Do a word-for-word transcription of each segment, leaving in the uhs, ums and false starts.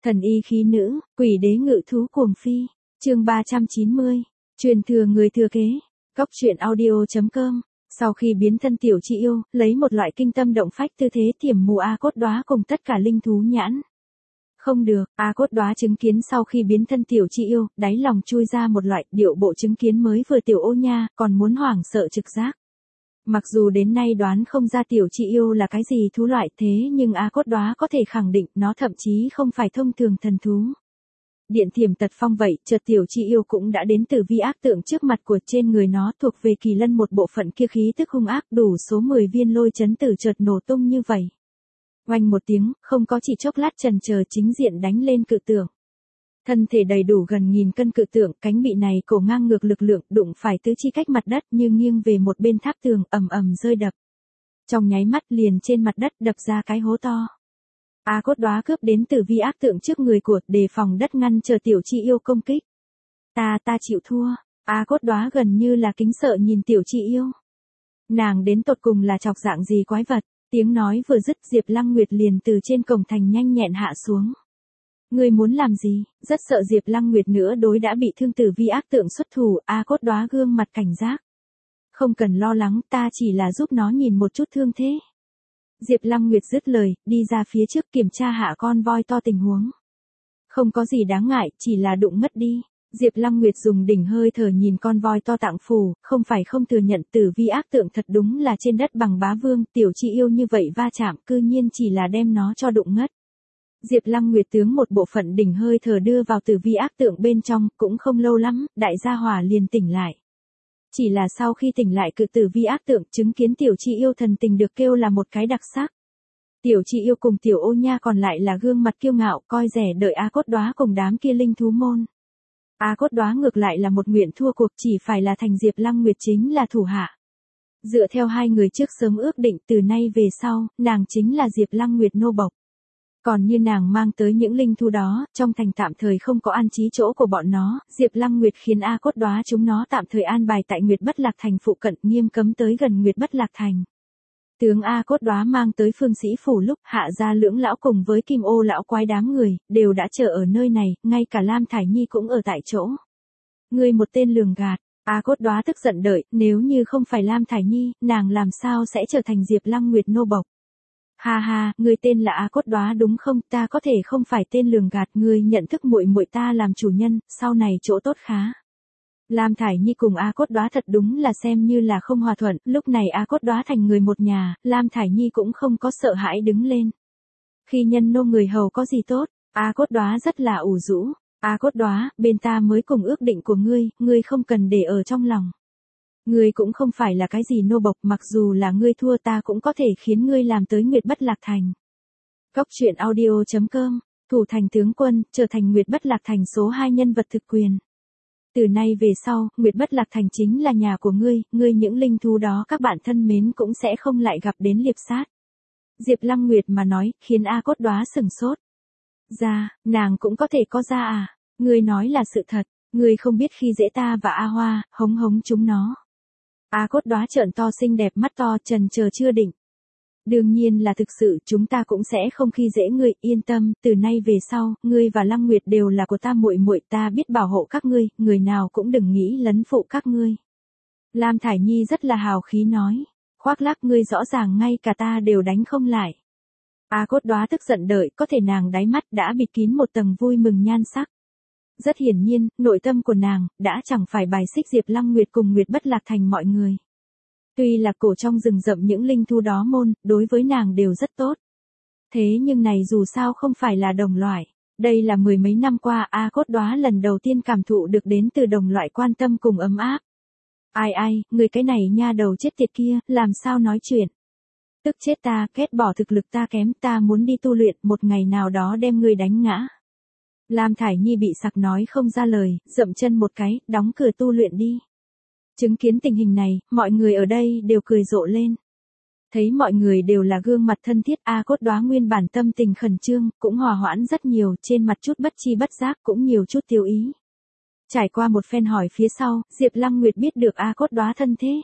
Thần y khí nữ, quỷ đế ngự thú cuồng phi. Chương ba trăm chín mươi. Truyền thừa người thừa kế. Cốc truyện audio chấm com. Sau khi biến thân Tiểu Chi Yêu, lấy một loại kinh tâm động phách tư thế tiềm mù A Cốt Đóa cùng tất cả linh thú nhãn. Không được, A Cốt Đóa chứng kiến sau khi biến thân Tiểu Chi Yêu, đáy lòng chui ra một loại điệu bộ chứng kiến mới vừa tiểu ô nha, còn muốn hoảng sợ trực giác. Mặc dù đến nay đoán không ra Tiểu Chi Yêu là cái gì thú loại thế nhưng A Cốt Đóa có thể khẳng định nó thậm chí không phải thông thường thần thú. Điện thiểm tật phong vậy, chợt Tiểu Chi Yêu cũng đã đến từ vi ác tượng trước mặt của trên người nó thuộc về kỳ lân một bộ phận kia khí tức hung ác đủ số mười viên lôi chấn tử chợt nổ tung như vậy. Oanh một tiếng, không có chỉ chốc lát chần chờ chính diện đánh lên cự tượng. Thân thể đầy đủ gần nghìn cân cự tượng, cánh bị này cổ ngang ngược lực lượng đụng phải tứ chi cách mặt đất như nghiêng về một bên tháp tường ầm ầm rơi đập. Trong nháy mắt liền trên mặt đất đập ra cái hố to. A Cốt Đóa cướp đến từ vi ác tượng trước người của đề phòng đất ngăn chờ Tiểu Chi Yêu công kích. Ta ta chịu thua. A Cốt Đóa gần như là kính sợ nhìn Tiểu Chi Yêu. Nàng đến tột cùng là chọc dạng gì quái vật. Tiếng nói vừa dứt Diệp Lăng Nguyệt liền từ trên cổng thành nhanh nhẹn hạ xuống. Ngươi muốn làm gì? Rất sợ Diệp Lăng Nguyệt nữa đối đã bị thương từ vi ác tượng xuất thủ, A Cốt Đóa gương mặt cảnh giác. Không cần lo lắng, ta chỉ là giúp nó nhìn một chút thương thế. Diệp Lăng Nguyệt dứt lời, đi ra phía trước kiểm tra hạ con voi to tình huống. Không có gì đáng ngại, chỉ là đụng ngất đi. Diệp Lăng Nguyệt dùng đỉnh hơi thở nhìn con voi to tạng phủ, không phải không thừa nhận tử vi ác tượng thật đúng là trên đất bằng bá vương, Tiểu Chi Yêu như vậy va chạm cư nhiên chỉ là đem nó cho đụng ngất. Diệp Lăng Nguyệt tướng một bộ phận đỉnh hơi thở đưa vào tử vi ác tượng bên trong, cũng không lâu lắm, đại gia hỏa liền tỉnh lại. Chỉ là sau khi tỉnh lại cự tử vi ác tượng chứng kiến Tiểu Chi Yêu thần tình được kêu là một cái đặc sắc. Tiểu Chi Yêu cùng Tiểu Ô Nha còn lại là gương mặt kiêu ngạo coi rẻ đợi A Cốt Đóa cùng đám kia linh thú môn. A Cốt Đóa ngược lại là một nguyện thua cuộc chỉ phải là thành Diệp Lăng Nguyệt chính là thủ hạ. Dựa theo hai người trước sớm ước định từ nay về sau, nàng chính là Diệp Lăng Nguyệt nô bộc. Còn như nàng mang tới những linh thú đó, trong thành tạm thời không có an trí chỗ của bọn nó, Diệp Lăng Nguyệt khiến A Cốt Đóa chúng nó tạm thời an bài tại Nguyệt Bất Lạc Thành phụ cận, nghiêm cấm tới gần Nguyệt Bất Lạc Thành. Tướng A Cốt Đóa mang tới Phương Sĩ phủ lúc Hạ gia lưỡng lão cùng với Kim Ô lão quái đám người, đều đã chờ ở nơi này, ngay cả Lam Thải Nhi cũng ở tại chỗ. Ngươi một tên lường gạt, A Cốt Đóa tức giận đợi, nếu như không phải Lam Thải Nhi, nàng làm sao sẽ trở thành Diệp Lăng Nguyệt nô bộc. Ha ha, ngươi tên là A Cốt Đóa đúng không? Ta có thể không phải tên lường gạt, ngươi nhận thức muội muội ta làm chủ nhân, sau này chỗ tốt khá. Lam Thải Nhi cùng A Cốt Đóa thật đúng là xem như là không hòa thuận, lúc này A Cốt Đóa thành người một nhà, Lam Thải Nhi cũng không có sợ hãi đứng lên. Khi nhân nô người hầu có gì tốt, A Cốt Đóa rất là ủ rũ. A Cốt Đóa, bên ta mới cùng ước định của ngươi, ngươi không cần để ở trong lòng. Ngươi cũng không phải là cái gì nô bộc, mặc dù là ngươi thua ta cũng có thể khiến ngươi làm tới Nguyệt Bất Lạc Thành. Cốc truyện audio chấm com, thủ thành tướng quân, trở thành Nguyệt Bất Lạc Thành số hai nhân vật thực quyền. Từ nay về sau, Nguyệt Bất Lạc Thành chính là nhà của ngươi, ngươi những linh thú đó các bạn thân mến cũng sẽ không lại gặp đến liệp sát. Diệp Lăng Nguyệt mà nói, khiến A Cốt Đóa sửng sốt. Ra, nàng cũng có thể có ra à, ngươi nói là sự thật, ngươi không biết khi dễ ta và A Hoa, hống hống chúng nó. A Cốt Đóa trợn to xinh đẹp mắt to trần chờ chưa định. Đương nhiên là thực sự, chúng ta cũng sẽ không khi dễ ngươi, yên tâm, từ nay về sau, ngươi và Lăng Nguyệt đều là của ta muội muội, ta biết bảo hộ các ngươi, người nào cũng đừng nghĩ lấn phụ các ngươi. Lam Thải Nhi rất là hào khí nói, khoác lác ngươi rõ ràng ngay cả ta đều đánh không lại. A Cốt Đóa tức giận đợi, có thể nàng đáy mắt đã bịt kín một tầng vui mừng nhan sắc. Rất hiển nhiên, nội tâm của nàng, đã chẳng phải bài xích Diệp Lăng Nguyệt cùng Nguyệt Bất Lạc Thành mọi người. Tuy là cổ trong rừng rậm những linh thú đó môn, đối với nàng đều rất tốt. Thế nhưng này dù sao không phải là đồng loại. Đây là mười mấy năm qua A Cốt Đóa lần đầu tiên cảm thụ được đến từ đồng loại quan tâm cùng ấm áp. Ai ai, người cái này nha đầu chết tiệt kia, làm sao nói chuyện. Tức chết ta, ghét bỏ thực lực ta kém, ta muốn đi tu luyện, một ngày nào đó đem ngươi đánh ngã. Lam Thải Nhi bị sặc nói không ra lời, dậm chân một cái, đóng cửa tu luyện đi. Chứng kiến tình hình này, mọi người ở đây đều cười rộ lên. Thấy mọi người đều là gương mặt thân thiết, A Cốt Đóa nguyên bản tâm tình khẩn trương, cũng hòa hoãn rất nhiều, trên mặt chút bất chi bất giác cũng nhiều chút tiêu ý. Trải qua một phen hỏi phía sau, Diệp Lăng Nguyệt biết được A Cốt Đóa thân thế.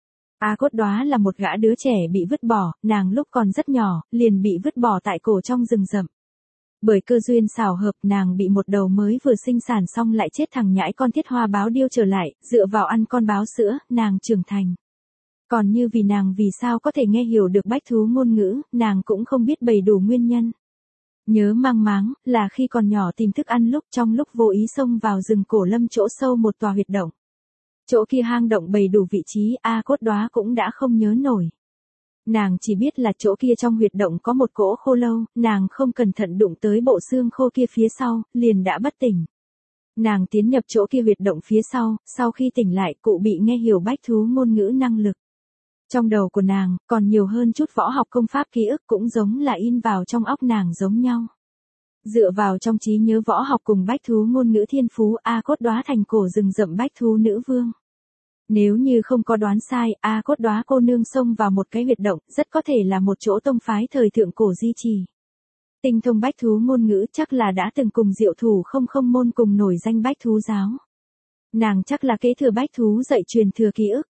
A Cốt Đóa là một gã đứa trẻ bị vứt bỏ, nàng lúc còn rất nhỏ, liền bị vứt bỏ tại cổ trong rừng rậm. Bởi cơ duyên xảo hợp nàng bị một đầu mới vừa sinh sản xong lại chết thằng nhãi con thiết hoa báo điêu trở lại, dựa vào ăn con báo sữa, nàng trưởng thành. Còn như vì nàng vì sao có thể nghe hiểu được bách thú ngôn ngữ, nàng cũng không biết đầy đủ nguyên nhân. Nhớ mang máng, là khi còn nhỏ tìm thức ăn lúc trong lúc vô ý xông vào rừng cổ lâm chỗ sâu một tòa huyệt động. Chỗ kia hang động bày đủ vị trí, A Cốt Đóa cũng đã không nhớ nổi. Nàng chỉ biết là chỗ kia trong huyệt động có một cỗ khô lâu, nàng không cẩn thận đụng tới bộ xương khô kia phía sau, liền đã bất tỉnh. Nàng tiến nhập chỗ kia huyệt động phía sau, sau khi tỉnh lại cụ bị nghe hiểu bách thú ngôn ngữ năng lực. Trong đầu của nàng, còn nhiều hơn chút võ học công pháp ký ức cũng giống là in vào trong óc nàng giống nhau. Dựa vào trong trí nhớ võ học cùng bách thú ngôn ngữ thiên phú, A Cốt Đóa thành cổ rừng rậm bách thú nữ vương. Nếu như không có đoán sai, A Cốt Đóa cô nương xông vào một cái huyệt động, rất có thể là một chỗ tông phái thời thượng cổ di trì. Tinh thông bách thú ngôn ngữ chắc là đã từng cùng diệu thủ không không môn cùng nổi danh bách thú giáo. Nàng chắc là kế thừa bách thú dạy truyền thừa ký ức.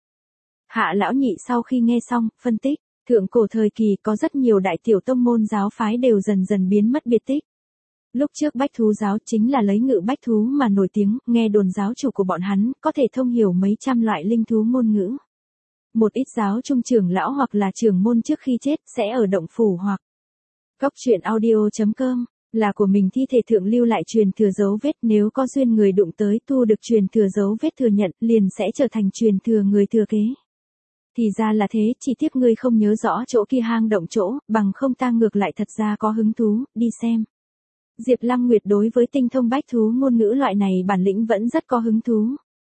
Hạ lão nhị sau khi nghe xong, phân tích, thượng cổ thời kỳ có rất nhiều đại tiểu tông môn giáo phái đều dần dần biến mất biệt tích. Lúc trước bách thú giáo chính là lấy ngự bách thú mà nổi tiếng, nghe đồn giáo chủ của bọn hắn có thể thông hiểu mấy trăm loại linh thú ngôn ngữ. Một ít giáo trung trưởng lão hoặc là trưởng môn trước khi chết sẽ ở động phủ hoặc Cốc truyện audio chấm com là của mình thi thể thượng lưu lại truyền thừa dấu vết, nếu có duyên người đụng tới tu được truyền thừa dấu vết thừa nhận liền sẽ trở thành truyền thừa người thừa kế. Thì ra là thế, chỉ tiếc ngươi không nhớ rõ chỗ kia hang động chỗ, bằng không ta ngược lại thật ra có hứng thú, đi xem. Diệp Lăng Nguyệt đối với tinh thông bách thú ngôn ngữ loại này bản lĩnh vẫn rất có hứng thú.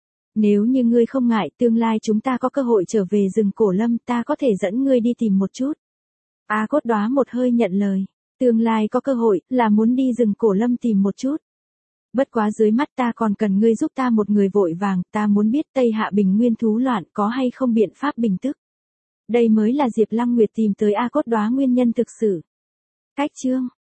Nếu như ngươi không ngại, tương lai chúng ta có cơ hội trở về rừng cổ lâm, ta có thể dẫn ngươi đi tìm một chút. A Cốt Đóa một hơi nhận lời, tương lai có cơ hội, là muốn đi rừng cổ lâm tìm một chút. Bất quá dưới mắt ta còn cần ngươi giúp ta một người vội vàng, ta muốn biết Tây Hạ Bình Nguyên thú loạn có hay không biện pháp bình tức. Đây mới là Diệp Lăng Nguyệt tìm tới A Cốt Đóa nguyên nhân thực sự. Cách chương